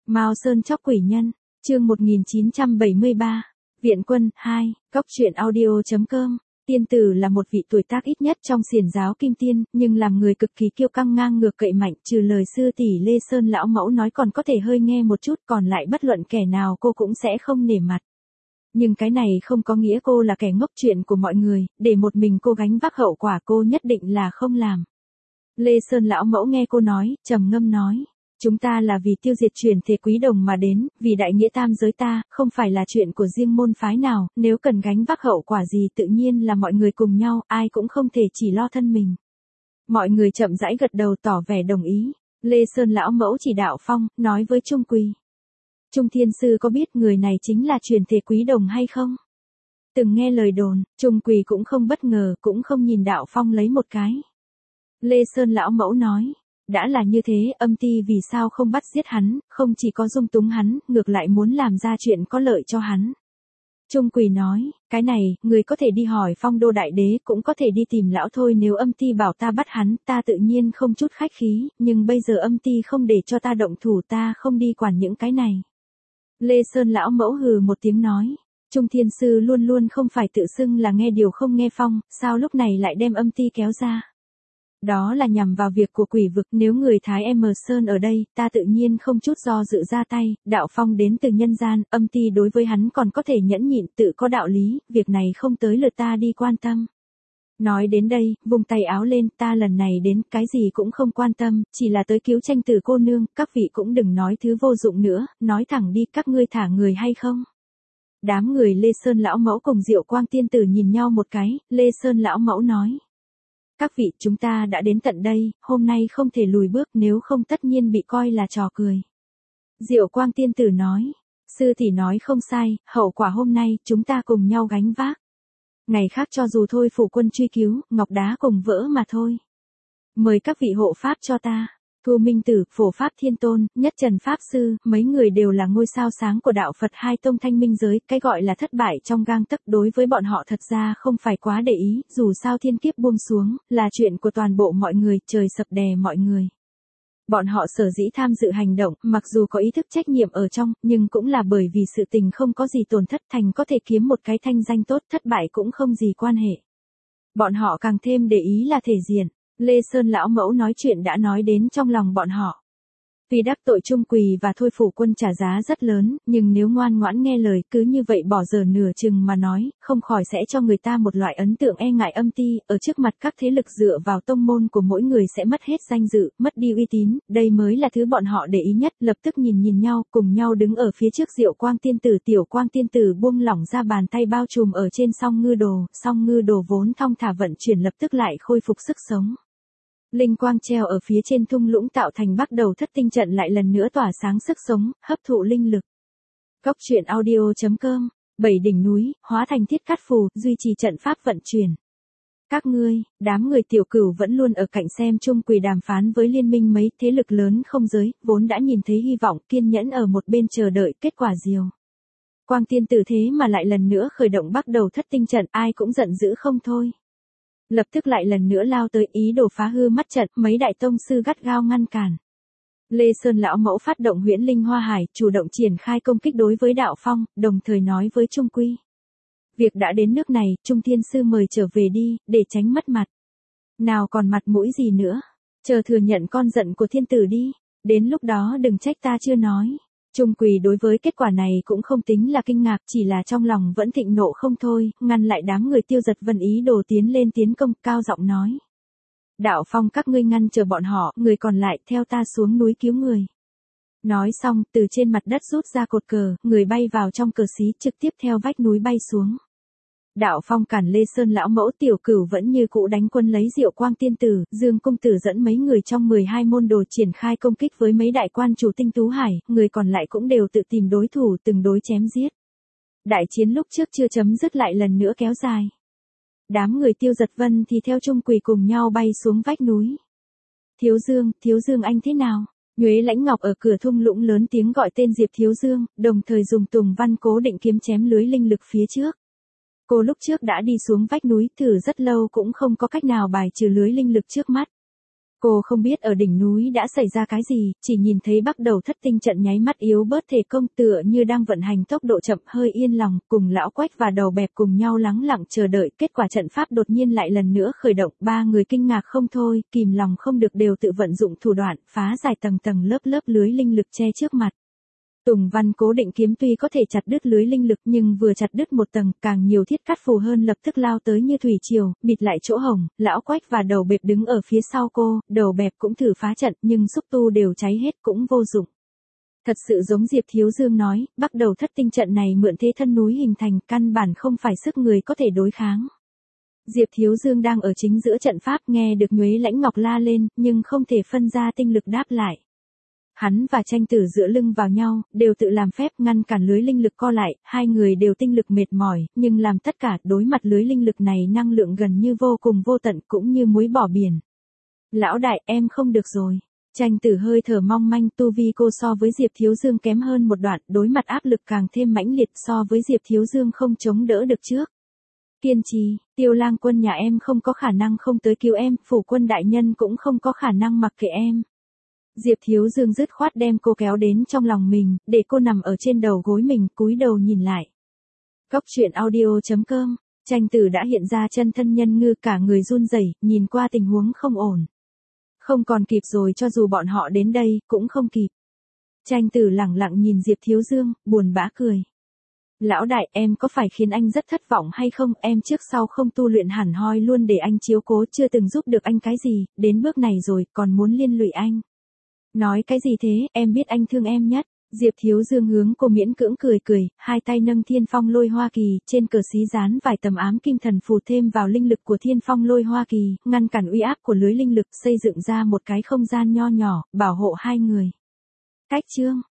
Mao Sơn chóc quỷ nhân, chương 1973, Viện Quân 2, Cóc truyện audio.com. Tiên tử là một vị tuổi tác ít nhất trong xiển giáo Kim Tiên, nhưng làm người cực kỳ kiêu căng ngang ngược cậy mạnh, trừ lời sư tỷ Lê Sơn lão mẫu nói còn có thể hơi nghe một chút, còn lại bất luận kẻ nào cô cũng sẽ không nể mặt. Nhưng cái này không có nghĩa cô là kẻ ngốc, chuyện của mọi người, để một mình cô gánh vác hậu quả cô nhất định là không làm. Lê Sơn lão mẫu nghe cô nói, trầm ngâm nói. Chúng ta là vì tiêu diệt truyền thể Quý Đồng mà đến, vì đại nghĩa tam giới ta, không phải là chuyện của riêng môn phái nào, nếu cần gánh vác hậu quả gì tự nhiên là mọi người cùng nhau, ai cũng không thể chỉ lo thân mình. Mọi người chậm rãi gật đầu tỏ vẻ đồng ý. Lê Sơn lão mẫu chỉ đạo Phong, nói với Trung Quỳ. Trung Thiên Sư có biết người này chính là truyền thể Quý Đồng hay không? Từng nghe lời đồn, Trung Quỳ cũng không bất ngờ, cũng không nhìn đạo Phong lấy một cái. Lê Sơn lão mẫu nói. Đã là như thế, âm ty vì sao không bắt giết hắn, không chỉ có dung túng hắn, ngược lại muốn làm ra chuyện có lợi cho hắn. Trung Quỳ nói, cái này, người có thể đi hỏi Phong Đô Đại Đế, cũng có thể đi tìm lão thôi, nếu âm ty bảo ta bắt hắn, ta tự nhiên không chút khách khí, nhưng bây giờ âm ty không để cho ta động thủ, ta không đi quản những cái này. Lê Sơn lão mẫu hừ một tiếng nói, Trung Thiên Sư luôn luôn không phải tự xưng là nghe điều không nghe phong, sao lúc này lại đem âm ty kéo ra. Đó là nhằm vào việc của quỷ vực, nếu người Thái M Sơn ở đây, ta tự nhiên không chút do dự ra tay, đạo Phong đến từ nhân gian, âm ty đối với hắn còn có thể nhẫn nhịn, tự có đạo lý, việc này không tới lượt ta đi quan tâm. Nói đến đây, vùng tay áo lên, ta lần này đến, cái gì cũng không quan tâm, chỉ là tới cứu tranh tử cô nương, các vị cũng đừng nói thứ vô dụng nữa, nói thẳng đi, các ngươi thả người hay không? Đám người Lê Sơn lão mẫu cùng Diệu Quang tiên tử nhìn nhau một cái, Lê Sơn lão mẫu nói. Các vị, chúng ta đã đến tận đây, hôm nay không thể lùi bước, nếu không tất nhiên bị coi là trò cười. Diệu Quang tiên tử nói, sư tỷ nói không sai, hậu quả hôm nay, chúng ta cùng nhau gánh vác. Ngày khác cho dù thôi phủ quân truy cứu, ngọc đá cùng vỡ mà thôi. Mời các vị hộ pháp cho ta. Thu Minh Tử, Phổ Pháp Thiên Tôn, Nhất Trần Pháp Sư, mấy người đều là ngôi sao sáng của đạo Phật hai tông thanh minh giới, cái gọi là thất bại trong gang tấc đối với bọn họ thật ra không phải quá để ý, dù sao thiên kiếp buông xuống, là chuyện của toàn bộ mọi người, trời sập đè mọi người. Bọn họ sở dĩ tham dự hành động, mặc dù có ý thức trách nhiệm ở trong, nhưng cũng là bởi vì sự tình không có gì tổn thất, thành có thể kiếm một cái thanh danh tốt, thất bại cũng không gì quan hệ. Bọn họ càng thêm để ý là thể diện. Lê Sơn lão mẫu nói chuyện đã nói đến trong lòng bọn họ. Vì đắc tội Trung Quỳ và thôi phủ quân trả giá rất lớn, nhưng nếu ngoan ngoãn nghe lời cứ như vậy bỏ giờ nửa chừng mà nói, không khỏi sẽ cho người ta một loại ấn tượng e ngại âm ty, ở trước mặt các thế lực dựa vào tông môn của mỗi người sẽ mất hết danh dự, mất đi uy tín, đây mới là thứ bọn họ để ý nhất, lập tức nhìn nhau, cùng nhau đứng ở phía trước Diệu Quang tiên tử, Tiểu Quang tiên tử buông lỏng ra bàn tay bao trùm ở trên song ngư đồ vốn thong thả vận chuyển lập tức lại khôi phục sức sống. Linh quang treo ở phía trên thung lũng tạo thành bắt đầu thất tinh trận lại lần nữa tỏa sáng sức sống, hấp thụ linh lực. Cóc truyện audio.com, 7 đỉnh núi, hóa thành thiết cát phù, duy trì trận pháp vận chuyển. Các ngươi, đám người Tiểu Cửu vẫn luôn ở cạnh xem Trung Quỳ đàm phán với liên minh mấy thế lực lớn không giới, vốn đã nhìn thấy hy vọng, kiên nhẫn ở một bên chờ đợi kết quả diều. Quang tiên tử thế mà lại lần nữa khởi động bắt đầu thất tinh trận, ai cũng giận dữ không thôi. Lập tức lại lần nữa lao tới ý đồ phá hư mắt trận, mấy đại tông sư gắt gao ngăn cản. Lê Sơn lão mẫu phát động huyễn linh hoa hải, chủ động triển khai công kích đối với đạo Phong, đồng thời nói với Trung Quy. Việc đã đến nước này, Trung Thiên Sư mời trở về đi, để tránh mất mặt. Nào còn mặt mũi gì nữa, chờ thừa nhận con giận của thiên tử đi, đến lúc đó đừng trách ta chưa nói. Trung Quỳ đối với kết quả này cũng không tính là kinh ngạc, chỉ là trong lòng vẫn thịnh nộ không thôi, ngăn lại đám người Tiêu Giật Vân ý đồ tiến lên tiến công, cao giọng nói. Đạo Phong các ngươi ngăn chờ bọn họ, người còn lại theo ta xuống núi cứu người. Nói xong, từ trên mặt đất rút ra cột cờ, người bay vào trong cờ xí trực tiếp theo vách núi bay xuống. Đạo Phong cản Lê Sơn lão mẫu, Tiểu Cửu vẫn như cũ đánh quân lấy Diệu Quang tiên tử, Dương công tử dẫn mấy người trong 12 môn đồ triển khai công kích với mấy đại quan chủ Tinh Tú Hải, người còn lại cũng đều tự tìm đối thủ từng đối chém giết. Đại chiến lúc trước chưa chấm dứt lại lần nữa kéo dài. Đám người Tiêu Giật Vân thì theo Trung Quỳ cùng nhau bay xuống vách núi. Thiếu Dương anh thế nào? Nhuế Lãnh Ngọc ở cửa thung lũng lớn tiếng gọi tên Diệp Thiếu Dương, đồng thời dùng tùng văn cố định kiếm chém lưới linh lực phía trước. Cô lúc trước đã đi xuống vách núi, thử rất lâu cũng không có cách nào bài trừ lưới linh lực trước mắt. Cô không biết ở đỉnh núi đã xảy ra cái gì, chỉ nhìn thấy bắt đầu thất tinh trận nháy mắt yếu bớt thể công tựa như đang vận hành tốc độ chậm hơi yên lòng, cùng lão Quách và đầu bẹp cùng nhau lắng lặng chờ đợi, kết quả trận pháp đột nhiên lại lần nữa khởi động, ba người kinh ngạc không thôi, kìm lòng không được đều tự vận dụng thủ đoạn, phá giải tầng tầng lớp lớp lưới linh lực che trước mặt. Tùng Văn cố định kiếm tuy có thể chặt đứt lưới linh lực nhưng vừa chặt đứt một tầng, càng nhiều thiết cắt phù hơn lập tức lao tới như thủy triều, bịt lại chỗ hổng, lão Quách và đầu bẹp đứng ở phía sau cô, đầu bẹp cũng thử phá trận nhưng xúc tu đều cháy hết cũng vô dụng. Thật sự giống Diệp Thiếu Dương nói, bắt đầu thất tinh trận này mượn thế thân núi hình thành, căn bản không phải sức người có thể đối kháng. Diệp Thiếu Dương đang ở chính giữa trận pháp nghe được Nhuế Lãnh Ngọc la lên, nhưng không thể phân ra tinh lực đáp lại. Hắn và Tranh Tử dựa lưng vào nhau, đều tự làm phép ngăn cản lưới linh lực co lại, hai người đều tinh lực mệt mỏi, nhưng làm tất cả đối mặt lưới linh lực này năng lượng gần như vô cùng vô tận cũng như muối bỏ biển. Lão đại, em không được rồi. Tranh Tử hơi thở mong manh, tu vi cô so với Diệp Thiếu Dương kém hơn một đoạn, đối mặt áp lực càng thêm mãnh liệt, so với Diệp Thiếu Dương không chống đỡ được trước. Kiên trì, Tiêu Lang quân nhà em không có khả năng không tới cứu em, phủ quân đại nhân cũng không có khả năng mặc kệ em. Diệp Thiếu Dương dứt khoát đem cô kéo đến trong lòng mình, để cô nằm ở trên đầu gối mình, cúi đầu nhìn lại. Cốc truyện audio.com, Tranh Tử đã hiện ra chân thân nhân ngư, cả người run rẩy, nhìn qua tình huống không ổn. Không còn kịp rồi, cho dù bọn họ đến đây, cũng không kịp. Tranh Tử lẳng lặng nhìn Diệp Thiếu Dương, buồn bã cười. Lão đại, em có phải khiến anh rất thất vọng hay không, em trước sau không tu luyện hẳn hoi luôn để anh chiếu cố, chưa từng giúp được anh cái gì, đến bước này rồi, còn muốn liên lụy anh. Nói cái gì thế, em biết anh thương em nhất. Diệp Thiếu Dương hướng cô miễn cưỡng cười cười, hai tay nâng Thiên Phong Lôi Hoa Kỳ, trên cờ xí dán vài tấm ám kim thần phù thêm vào linh lực của Thiên Phong Lôi Hoa Kỳ, ngăn cản uy áp của lưới linh lực, xây dựng ra một cái không gian nho nhỏ, bảo hộ hai người. Cách chương